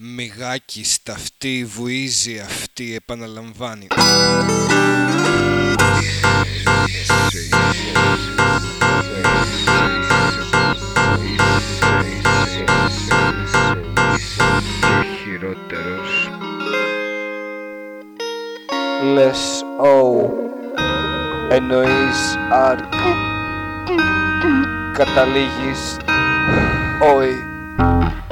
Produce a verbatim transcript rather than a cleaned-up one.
Μιγάκι σταυτή, βουίζει αυτή, επαναλαμβάνει. Χειρότερος. Λες ο εννοείς αρκ, καταλήγεις όι.